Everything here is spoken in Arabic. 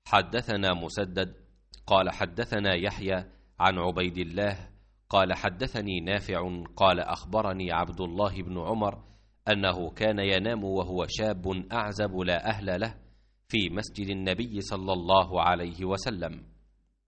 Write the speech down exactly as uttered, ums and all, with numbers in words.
حدثنا مسدد قال حدثنا يحيى عن عبيد الله قال حدثني نافع قال أخبرني عبد الله بن عمر أنه كان ينام وهو شاب أعزب لا أهل له في مسجد النبي صلى الله عليه وسلم،